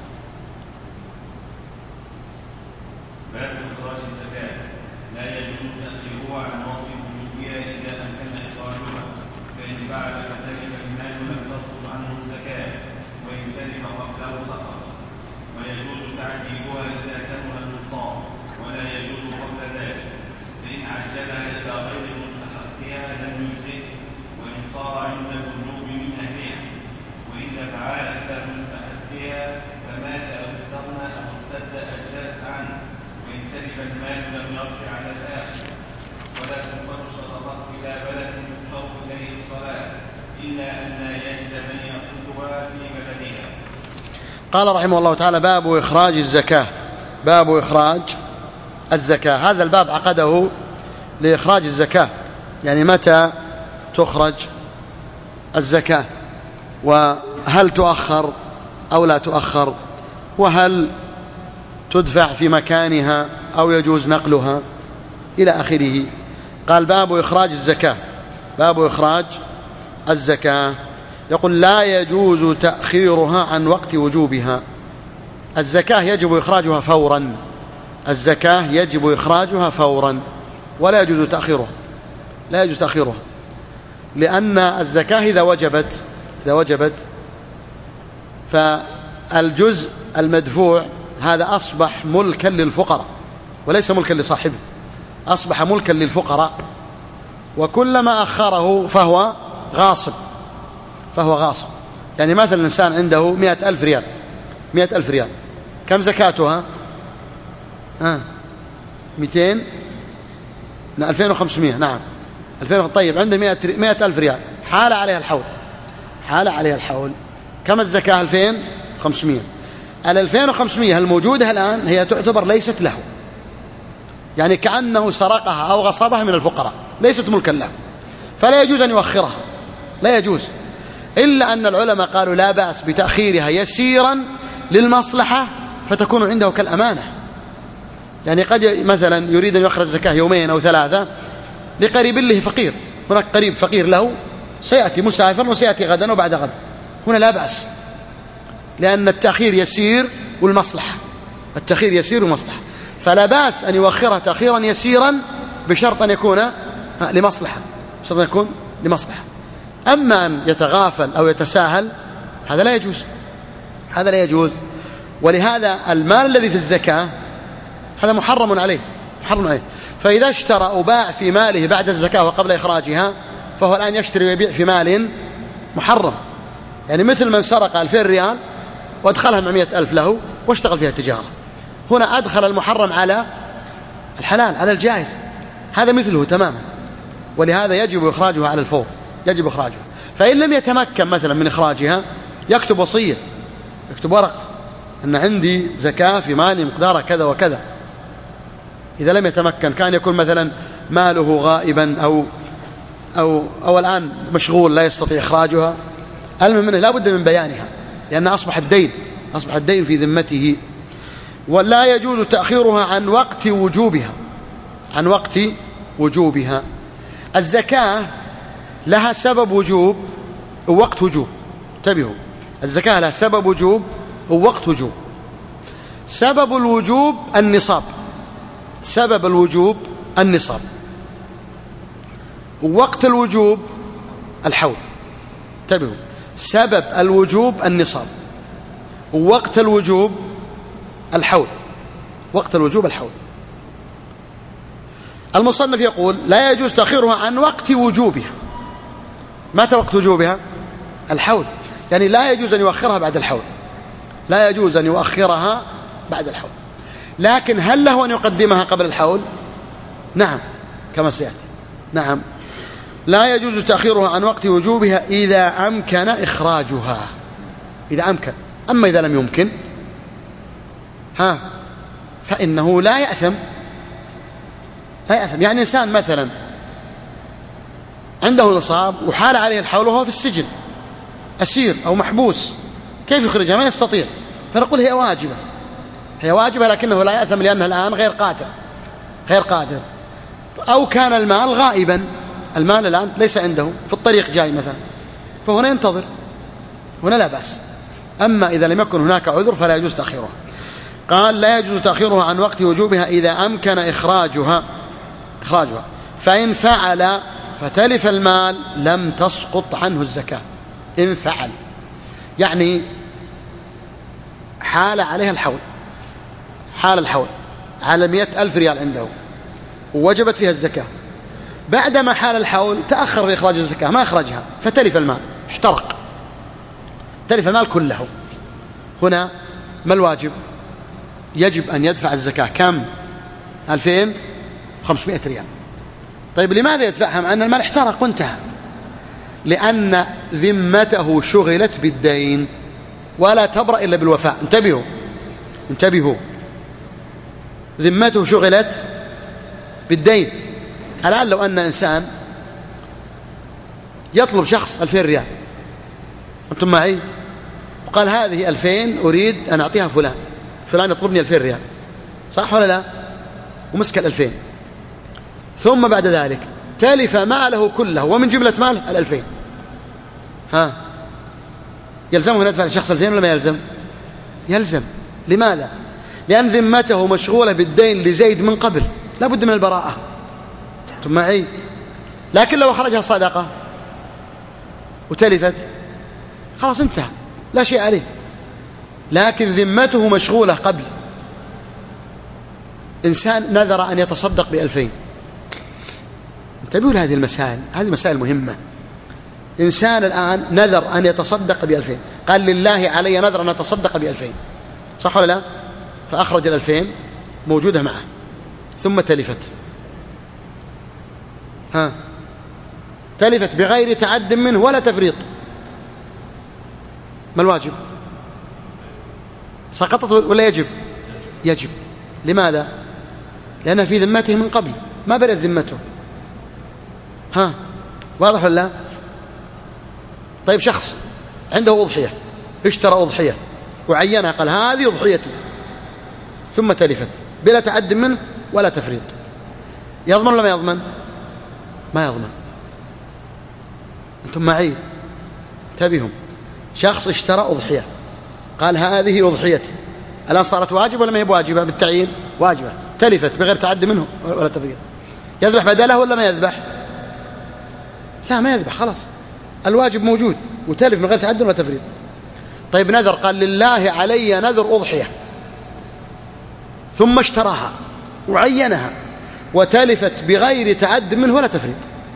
باب إخراج الزكاة. لا يجوز تأخيرها عن وقت وجوبها إذا أمكن إخراجها، فإن فعل ذلك المال لم تسقط عنه الزكاة، وإن تلف قبله سقط. ويجوز تعجيلها إذا كمل النصاب، ولا يجوز قبل ذلك، فإن عجلها إلى غير مستحقها لم يجزئ، وإن صار عند الوجوب من أهلها، وإن دفعها إلى مستحقها فمات أو استغنى أو ارتد أجزأت عنه، وإن تلف المال لم يرجع على الآخر. ولا تنقل الصدقات إلى بلد تفرض إليه الصلاة إلا أن لا يجد من يأخذها في بلدها. قال رحمه الله تعالى: باب إخراج الزكاة. باب إخراج الزكاة. هذا الباب عقده لإخراج الزكاة، يعني متى تخرج الزكاة، وهل تؤخر أو لا تؤخر، وهل تدفع في مكانها أو يجوز نقلها، إلى آخره. قال: باب إخراج الزكاة. باب إخراج الزكاة. يقول: لا يجوز تأخيرها عن وقت وجوبها. الزكاة يجب إخراجها فورا، الزكاة يجب إخراجها فورا، ولا يجوز تأخيرها، لا يجوز تأخيرها، لأن الزكاة إذا وجبت فالجزء المدفوع هذا أصبح ملكا للفقراء وليس ملكا لصاحبه، أصبح ملكا للفقراء، وكلما أخره فهو غاصب. يعني مثلا الإنسان عنده 100,000 ريال، 100,000 ريال كم زكاتها؟ 200 2500. نعم 2000. طيب عنده 100,000 ريال، حال عليها الحول، كم الزكاة؟ 2500. 2500 الموجودة الآن هي تعتبر ليست له، يعني كأنه سرقها أو غصبها من الفقراء، ليست ملكا له، فلا يجوز أن يؤخرها، لا يجوز، إلا أن العلماء قالوا لا بأس بتأخيرها يسيرا للمصلحة فتكون عنده كالأمانة. يعني قد مثلا يريد أن يخرج الزكاة 2 أو 3 لقريب له فقير، هناك قريب فقير له سيأتي مسافر وسيأتي غدا وبعد غد، هنا لا بأس، لأن التأخير يسير والمصلحة، التأخير يسير والمصلحة. فلا بأس أن يؤخرها تأخيرا يسيرا بشرط أن يكون لمصلحة، بشرط أن يكون لمصلحة. أما أن يتغافل أو يتساهل هذا لا يجوز، هذا لا يجوز. ولهذا المال الذي في الزكاة هذا محرم عليه، محرم عليه. فإذا اشترى أو باع في ماله بعد الزكاة وقبل إخراجها فهو الآن يشتري ويبيع في مال محرم. يعني مثل من سرق 2000 ريال وادخلها مع 100,000 له واشتغل فيها تجارة، هنا أدخل المحرم على الحلال، على الجائز، هذا مثله تماما. ولهذا يجب إخراجها على الفور، يجب إخراجها. فإن لم يتمكن مثلا من إخراجها يكتب وصية، يكتب ورقة أن عندي زكاة في مالي مقدارها كذا وكذا. إذا لم يتمكن كان يكون مثلا ماله غائبا أو الآن مشغول لا يستطيع إخراجها، المهم منه لا بد من بيانها لأن أصبح الدين في ذمته. ولا يجوز تأخيرها عن وقت وجوبها، عن وقت وجوبها. الزكاة لها سبب وجوب ووقت وجوب، انتبهوا، الزكاة لها سبب وجوب ووقت وجوب. سبب الوجوب النصاب، سبب الوجوب النصاب، ووقت الوجوب الحول. انتبهوا، سبب الوجوب النصاب، ووقت الوجوب الحول، وقت الوجوب الحول. المصنف يقول لا يجوز تأخيرها عن وقت وجوبها. متى وقت وجوبها؟ الحول، يعني لا يجوز أن يؤخرها بعد الحول، لا يجوز أن يؤخرها بعد الحول. لكن هل له أن يقدمها قبل الحول؟ نعم، كما سيأتي. نعم، لا يجوز تأخيرها عن وقت وجوبها إذا أمكن إخراجها، إذا أمكن. أما إذا لم يمكن فإنه لا يأثم، لا يأثم. يعني إنسان مثلا عنده نصاب وحال عليه الحول وهو في السجن أسير أو محبوس، كيف يخرجها؟ ما يستطيع، فنقول هي واجبة، هي واجبة، لكنه لا يأثم لأنه الآن غير قادر. أو كان المال غائبا، المال الآن ليس عنده، في الطريق جاي مثلا، فهنا ينتظر، هنا لا بأس. أما إذا لم يكن هناك عذر فلا يجوز تأخيرها. قال لا يجوز تأخيرها عن وقت وجوبها إذا أمكن إخراجها. فإن فعل فتلف المال لم تسقط عنه الزكاة. إن فعل يعني حال عليها الحول، حال الحول على 100,000 ريال عنده ووجبت فيها الزكاة، بعدما حال الحول تأخر في إخراج الزكاة ما أخرجها فتلف المال، احترق، تلف المال كله. هنا ما الواجب؟ يجب أن يدفع الزكاة كم؟ 2500 ريال. طيب لماذا يدفعها مع أن المال احترق وانتهى؟ لأن ذمته شغلت بالدين ولا تبرأ إلا بالوفاء. انتبهوا، ذمته شغلت بالدين. الآن لو أن إنسان يطلب شخص 2000 ريال، أنتم معي، وقال هذه 2000 أريد أن أعطيها فلان يطلبني 2000 ريال، صح ولا لا؟ ومسك 2000، ثم بعد ذلك تلف ماله كله ومن جملة ماله 2000، يلزمه أن يدفع لشخص 2000 ولا ما يلزم؟ يلزم. لماذا؟ لأن ذمته مشغولة بالدين لزيد من قبل، لا بد من البراءة. أنتم معي؟ لكن لو أخرجها صدقة وتلفت خلاص انتهى، لا شيء عليه، لكن ذمته مشغولة قبل. إنسان نذر أن يتصدق ب2000، انتبهوا لهذه المسائل، هذه مسائل مهمة. إنسان الآن نذر أن يتصدق ب2000، قال لله علي نذر أن أتصدق ب2000، صح ولا لا؟ فأخرج 2000 موجودة معه، ثم تلفت، تلفت بغير تعد منه ولا تفريط، ما الواجب؟ سقطت ولا يجب؟ يجب. لماذا؟ لأنها في ذمته من قبل، ما برئت ذمته. واضح ولا لا؟ طيب شخص عنده أضحية، اشترى أضحية وعينها، قال هذه أضحيتي، ثم تلفت بلا تعد منه ولا تفريط، يضمن ولا ما يضمن؟ ما يضمن. أنتم معي؟ انتبهوا، شخص اشترى أضحية قال هذه أضحيتي، الآن صارت واجبة ولا ما هي بواجبة بالتعيين؟ واجبة، تلفت بغير تعد منه ولا تفريط، يذبح بدله ولا ما يذبح؟ لا ما يذبح، خلاص الواجب موجود وتلف من غير تعد ولا تفريط. طيب نذر، قال لله علي نذر أضحية ثم اشتراها وعينها وتلفت بغير تعد منه ولا تفريط،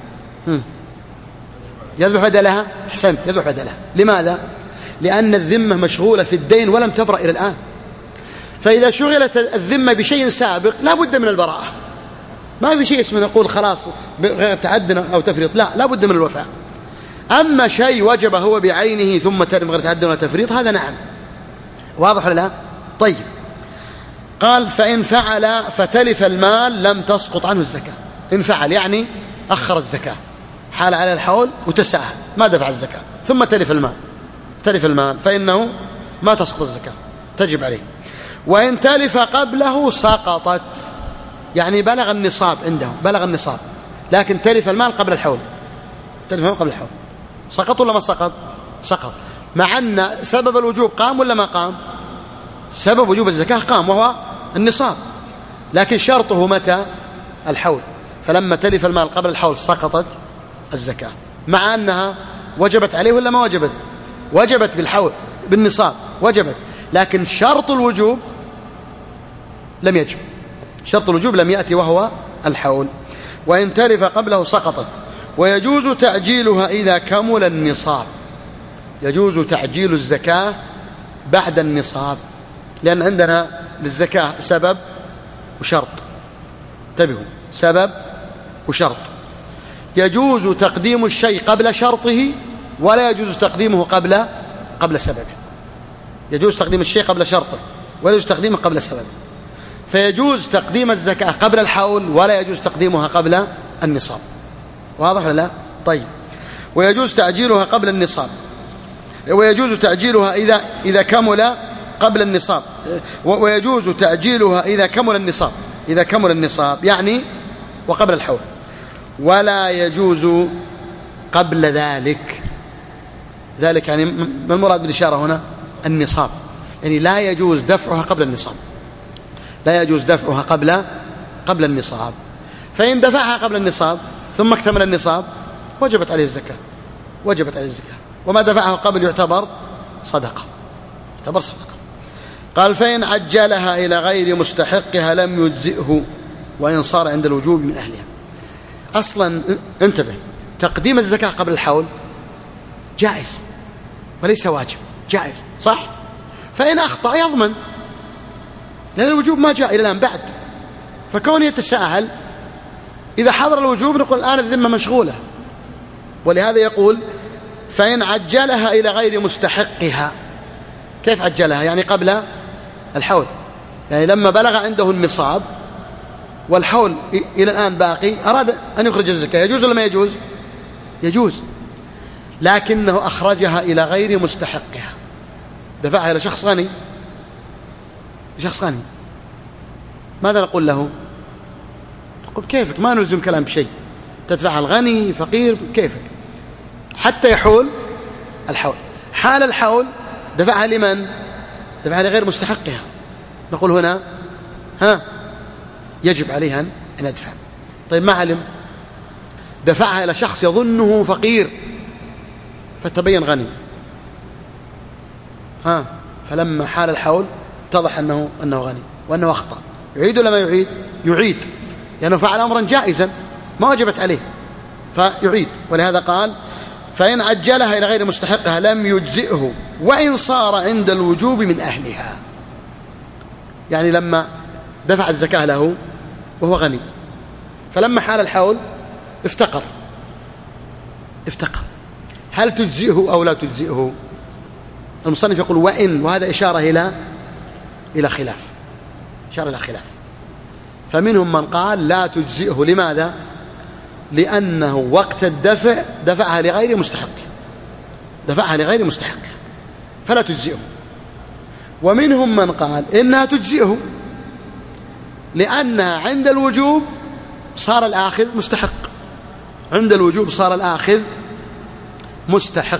يذبح بدلها؟ أحسنت، يذبح بدلها. لماذا؟ لأن الذمة مشغولة في الدين ولم تبرأ إلى الآن، فإذا شغلت الذمة بشيء سابق لا بد من البراءة، ما في شيء اسمه نقول خلاص بغير تعد أو تفريط، لا بد من الوفاء. أما شيء وجب هو بعينه ثم تلف بغير تعد ولا تفريط هذا نعم، واضح ولا لا؟ طيب قال فإن فعل فتلف المال لم تسقط عنه الزكاة. إن فعل يعني أخر الزكاة، حال على الحول وتساهل ما دفع الزكاة ثم تلف المال فإنه ما تسقط الزكاة، تجب عليه. وإن تلف قبله سقطت، يعني بلغ النصاب عنده، بلغ النصاب لكن تلف المال قبل الحول، سقط ولا ما سقط؟ سقط، مع أن سبب الوجوب قام ولا ما قام؟ سبب وجوب الزكاة قام وهو النصاب، لكن شرطه متى؟ الحول، فلما تلف المال قبل الحول سقطت الزكاة، مع أنها وجبت عليه ولا ما وجبت؟ وجبت بالحول بالنصاب وجبت، لكن شرط الوجوب لم يجب، شرط الوجوب لم يأتي وهو الحول. وإن تلف قبله سقطت. ويجوز تعجيلها إذا كمل النصاب، يجوز تعجيل الزكاة بعد النصاب، لأن عندنا للزكاة سبب وشرط، انتبهوا، سبب وشرط. يجوز تقديم الشيء قبل شرطه ولا يجوز تقديمه قبل سببه. يجوز تقديم الشيء قبل شرطه ولا يجوز تقديمه قبل سببه. فيجوز تقديم الزكاة قبل الحول ولا يجوز تقديمها قبل النصاب، واضح ولا لا؟ طيب. ويجوز تعجيلها قبل النصاب، ويجوز تعجيلها إذا كمل قبل النصاب، ويجوز تعجيلها إذا كمل النصاب يعني وقبل الحول، ولا يجوز قبل ذلك يعني ما المراد بالإشارة هنا؟ النصاب، يعني لا يجوز دفعها قبل النصاب، لا يجوز دفعها قبل النصاب. فإن دفعها قبل النصاب ثم اكتمل النصاب وجبت عليه الزكاة، وما دفعه قبل يعتبر صدقة. قال فإن عجلها إلى غير مستحقها لم يجزئه وإن صار عند الوجوب من أهلها. أصلا انتبه، تقديم الزكاة قبل الحول جائز وليس واجب، جائز صح؟ فإن أخطأ يضمن، لأن الوجوب ما جاء إلى الآن بعد، فكون يتساهل إذا حضر الوجوب نقول الآن الذمة مشغولة. ولهذا يقول فإن عجلها إلى غير مستحقها. كيف عجلها؟ يعني قبل الحول، يعني لما بلغ عنده النصاب والحول إلى الآن باقي أراد أن يخرج الزكاة، يجوز ولا ما يجوز؟ يجوز، لكنه أخرجها إلى غير مستحقها، دفعها إلى شخص غني، ماذا نقول له؟ نقول كيفك، ما نلزم كلام بشيء، تدفعها الغني فقير كيفك حتى يحول الحول. حال الحول دفعها لمن؟ دفعها لغير مستحقها، نقول هنا يجب عليها أن يدفع. طيب ما علم، دفعها إلى شخص يظنه فقير فتبين غني، فلما حال الحول اتضح أنه غني وأنه أخطأ، يعيد ولا ما يعيد؟ يعيد، لأنه فعل أمرا جائزا ما وجبت عليه فيعيد. ولهذا قال فإن عجلها إلى غير مستحقها لم يجزئه وإن صار عند الوجوب من أهلها، يعني لما دفع الزكاة له وهو غني، فلما حال الحول افتقر، هل تجزئه أو لا تجزئه؟ المصنف يقول وإن، وهذا إشارة إلى خلاف، فمنهم من قال لا تجزئه. لماذا؟ لأنه وقت الدفع دفعها لغير مستحق، فلا تجزئه. ومنهم من قال إنها تجزئه لأنها عند الوجوب صار الآخذ مستحق،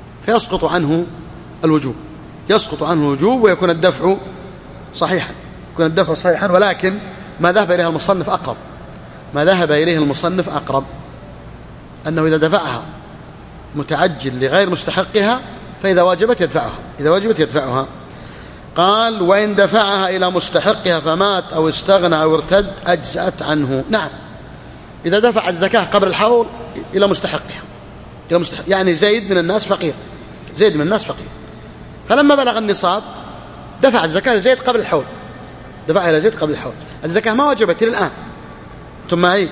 فيسقط عنه الوجوب، ويكون الدفع صحيحا، يكون الدفع صحيحا، ولكن ما ذهب إليه المصنف أقرب، ما ذهب إليه المصنف أقرب أنه إذا دفعها متعجل لغير مستحقها فإذا واجبت يدفعها، إذا واجبت يدفعها. قال: وإن دفعها إلى مستحقها فمات أو استغنى أو ارتد أجزأت عنه. نعم، إذا دفع الزكاة قبل الحول إلى مستحقها، يعني زيد من الناس فقير، زيد من الناس فقير، فلما بلغ النصاب دفع الزكاة لزيد قبل الحول، دفعها إلى زيد قبل الحول، الزكاة ما وجبت إلى الآن، أنتم معي؟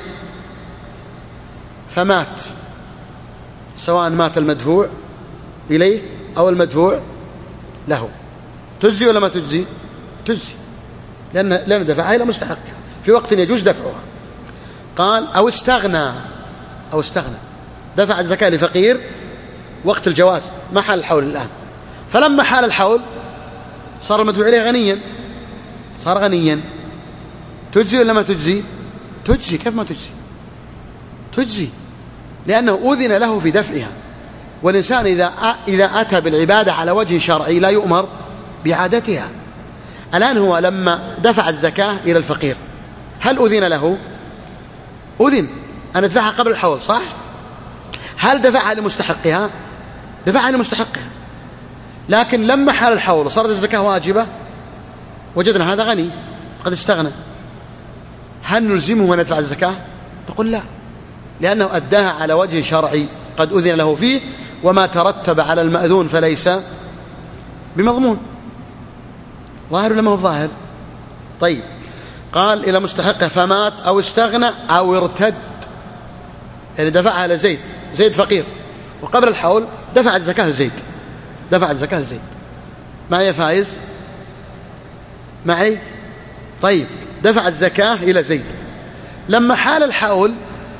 فمات، سواء مات المدفوع إليه أو المدفوع له، تجزي ولا ما تجزي؟ تجزي، لأن دفعها إلى مستحقها في وقت يجوز دفعها. قال: أو استغنى، أو استغنى، دفع الزكاة لفقير وقت الجواز، ما حال الحول الآن، فلما حال الحول صار المدفوع إليه غنيا، صار غنيا، تجزي ولا ما تجزي؟ تجزي. كيف ما تجزي؟ تجزي، لأنه أذن له في دفعها، والإنسان إذا أتى بالعبادة على وجه شرعي لا يؤمر بإعادتها. الآن هو لما دفع الزكاة إلى الفقير هل أذن له؟ أذن أن يدفعها قبل الحول، صح؟ هل دفعها لمستحقها؟ دفعها لمستحقها، لكن لما حال الحول وصارت الزكاة واجبة وجدنا هذا غني قد استغنى، هل نلزمه أن يدفع الزكاة؟ نقول لا، لأنه أداها على وجه شرعي قد أذن له فيه، وما ترتب على المأذون فليس بمضمون. ظاهر ولا ما هو ظاهر؟ طيب، قال: إلى مستحقه فمات أو استغنى أو ارتد، يعني دفعها لزيد، زيد فقير، وقبل الحول دفع الزكاة لزيد، دفع الزكاة لزيد. معي فايز؟ معي؟ طيب، دفع الزكاة إلى زيد، لما حال الحول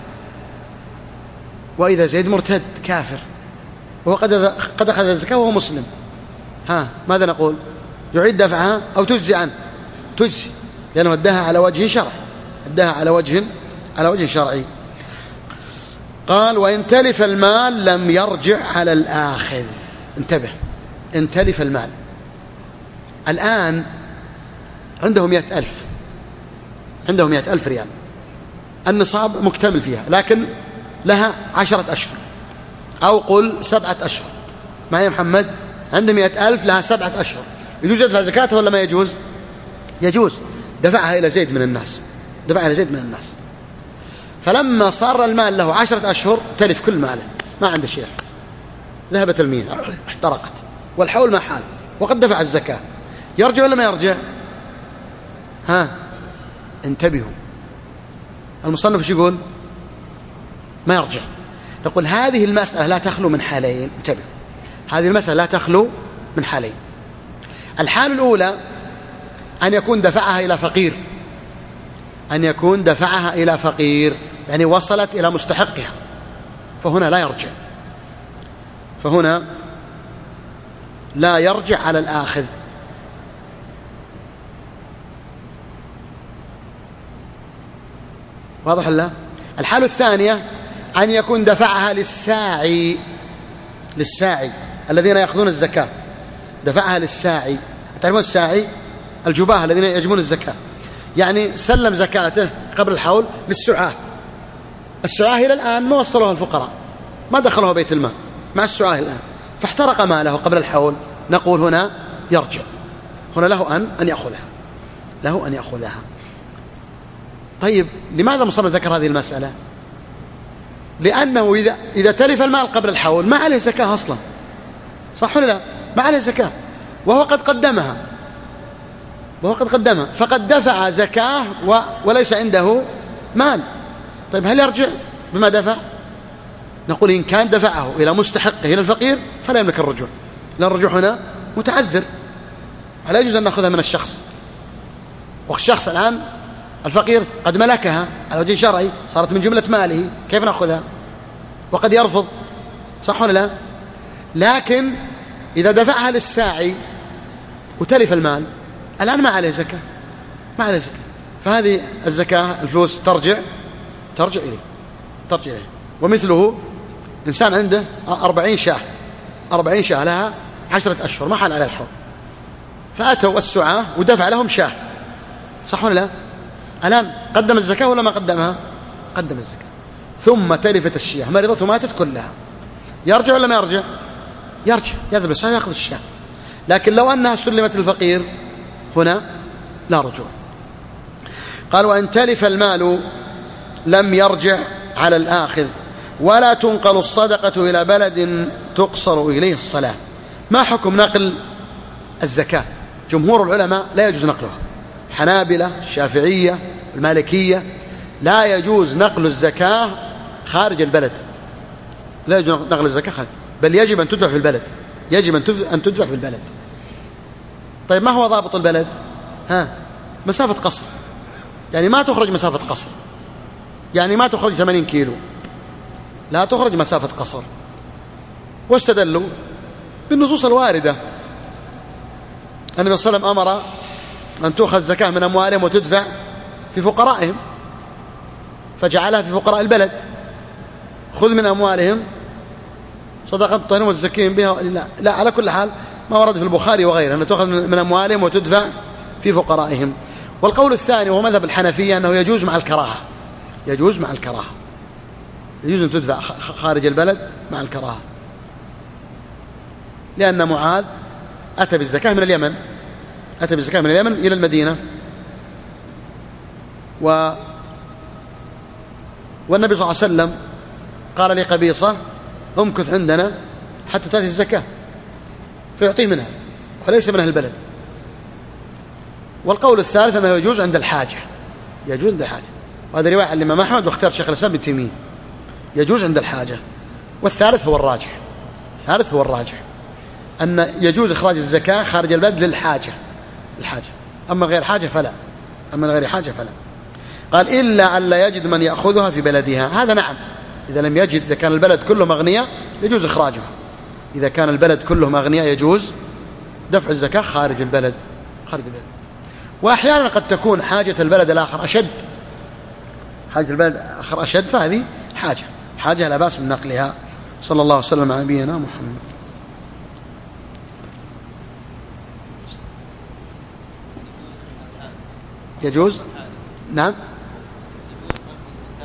وإذا زيد مرتد كافر وهو قد أخذ الزكاة وهو مسلم، ماذا نقول؟ يعيد دفعها أو تجزي عنه؟ تجزي، لأنه أداها على وجه شرعي، أداها على وجه شرعي. قال: وإن تلف المال لم يرجع على الآخذ. انتبه، إن تلف المال، الآن عنده 100,000، عنده 100,000 ريال، النصاب مكتمل فيها، لكن لها 10 أشهر، أو قل 7 أشهر. معي يا محمد؟ عنده 100,000 لها 7 أشهر، يجوز يدفع زكاة ولا ما يجوز؟ يجوز. دفعها إلى زيد من الناس، دفعها إلى زيد من الناس، فلما صار المال له 10 أشهر تلف كل ماله، ما عنده شيء، ذهبت المياه، احترقت، والحول ما حال، وقد دفع الزكاة، يرجع ولا ما يرجع؟ انتبهوا، المصنف ايش يقول؟ ما يرجع. نقول هذه المسألة لا تخلو من حالين، انتبه، هذه المسألة لا تخلو من حالين. الحال الأولى أن يكون دفعها إلى فقير، أن يكون دفعها إلى فقير، يعني وصلت إلى مستحقها، فهنا لا يرجع، فهنا لا يرجع على الآخذ. واضح لا؟ الحالة الثانية أن يكون دفعها للساعي الذين يأخذون الزكاة، دفعها للساعي. تعرفون الساعي؟ الجباه الذين يجمون الزكاة، يعني سلم زكاته قبل الحول للسعاة، السعاة إلى الآن ما وصلوها الفقراء، ما دخلوها بيت المال مع السعاة الآن، فاحترق ماله قبل الحول، نقول هنا يرجع، هنا له أن يأخذها، له أن يأخذها. طيب، لماذا مصنف ذكر هذه المسألة؟ لأنه إذا تلف المال قبل الحول ما عليه زكاة أصلا، صح ولا لا؟ ما عليه زكاة، وهو قد قدمها، فقد دفع زكاة وليس عنده مال. طيب، هل يرجع بما دفع؟ نقول إن كان دفعه إلى مستحقه إلى الفقير فلا يملك الرجوع، لأن الرجوع هنا متعذر، لا يجوز أن نأخذها من الشخص، والشخص الآن الفقير قد ملكها على وجه شرعي، صارت من جملة ماله، كيف نأخذها؟ وقد يرفض، صح ولا لا؟ لكن إذا دفعها للساعي وتلف المال الآن ما عليه زكاة، ما عليه زكاة، فهذه الزكاة الفلوس ترجع إليه. ومثله إنسان عنده 40 شاة لها 10 أشهر ما حال على الحول، فأتوا السعاة ودفع لهم شاة صح ولا لا؟ الآن قدم الزكاة ولا ما قدمها؟ قدم الزكاة. ثم تلفت الشياه، مرضت وماتت كلها، يرجع ولا ما يرجع؟ يرجع، يذهب الصحيح يأخذ الشاه. لكن لو أنها سلمت للفقير هنا لا رجوع. قال وإن تلف المال لم يرجع على الآخذ، ولا تنقل الصدقة إلى بلد تقصر إليه الصلاة. ما حكم نقل الزكاة؟ جمهور العلماء لا يجوز نقلها، حنابلة، الشافعية، المالكية، لا يجوز نقل الزكاة خارج البلد، لا يجوز نقل الزكاة خارج، بل يجب أن تدفع في البلد، يجب أن تدفع في البلد. طيب ما هو ضابط البلد؟ مسافة قصر، يعني ما تخرج مسافة قصر، يعني ما تخرج 80 كيلو، لا تخرج مسافة قصر. واستدلوا بالنصوص الواردة. النبي صلى الله عليه وسلم أمر أن تؤخذ زكاة من أموالهم وتدفع في فقرائهم، فجعلها في فقراء البلد. خذ من أموالهم صدقة تطهرهم وتزكيهم بها. لا على كل حال ما ورد في البخاري وغيره أن تؤخذ من أموالهم وتدفع في فقرائهم. والقول الثاني وهو مذهب الحنفية أنه يجوز مع الكراهة، يجوز مع الكراهة، يجوز أن تدفع خارج البلد مع الكراهة، لأن معاذ أتى بالزكاة من اليمن، أتى بالزكاة من اليمن إلى المدينة، والنبي صلى الله عليه وسلم قال لقبيصة امكث عندنا حتى تأتي الزكاة، فيعطيه منها وليس من أهل البلد. والقول الثالث أنه يجوز عند الحاجة، يجوز عند الحاجة، وهذا رواية عن الإمام أحمد واختار شيخ الإسلام ابن تيمية، يجوز عند الحاجة. والثالث هو الراجح، الثالث هو الراجح أن يجوز إخراج الزكاة خارج البلد للحاجة، الحاجة، أما غير حاجة فلا، أما غير حاجة فلا. قال إلا أن لا يجد من يأخذها في بلدها، هذا نعم، إذا لم يجد، إذا كان البلد كلهم أغنياء يجوز إخراجها، إذا كان البلد كلهم أغنياء يجوز دفع الزكاة خارج البلد، خارج البلد. وأحيانا قد تكون حاجة البلد الآخر أشد، حاجة البلد الآخر أشد، فهذه حاجة لا بأس من نقلها. صلى الله وسلم على نبينا محمد. يجوز؟ نعم.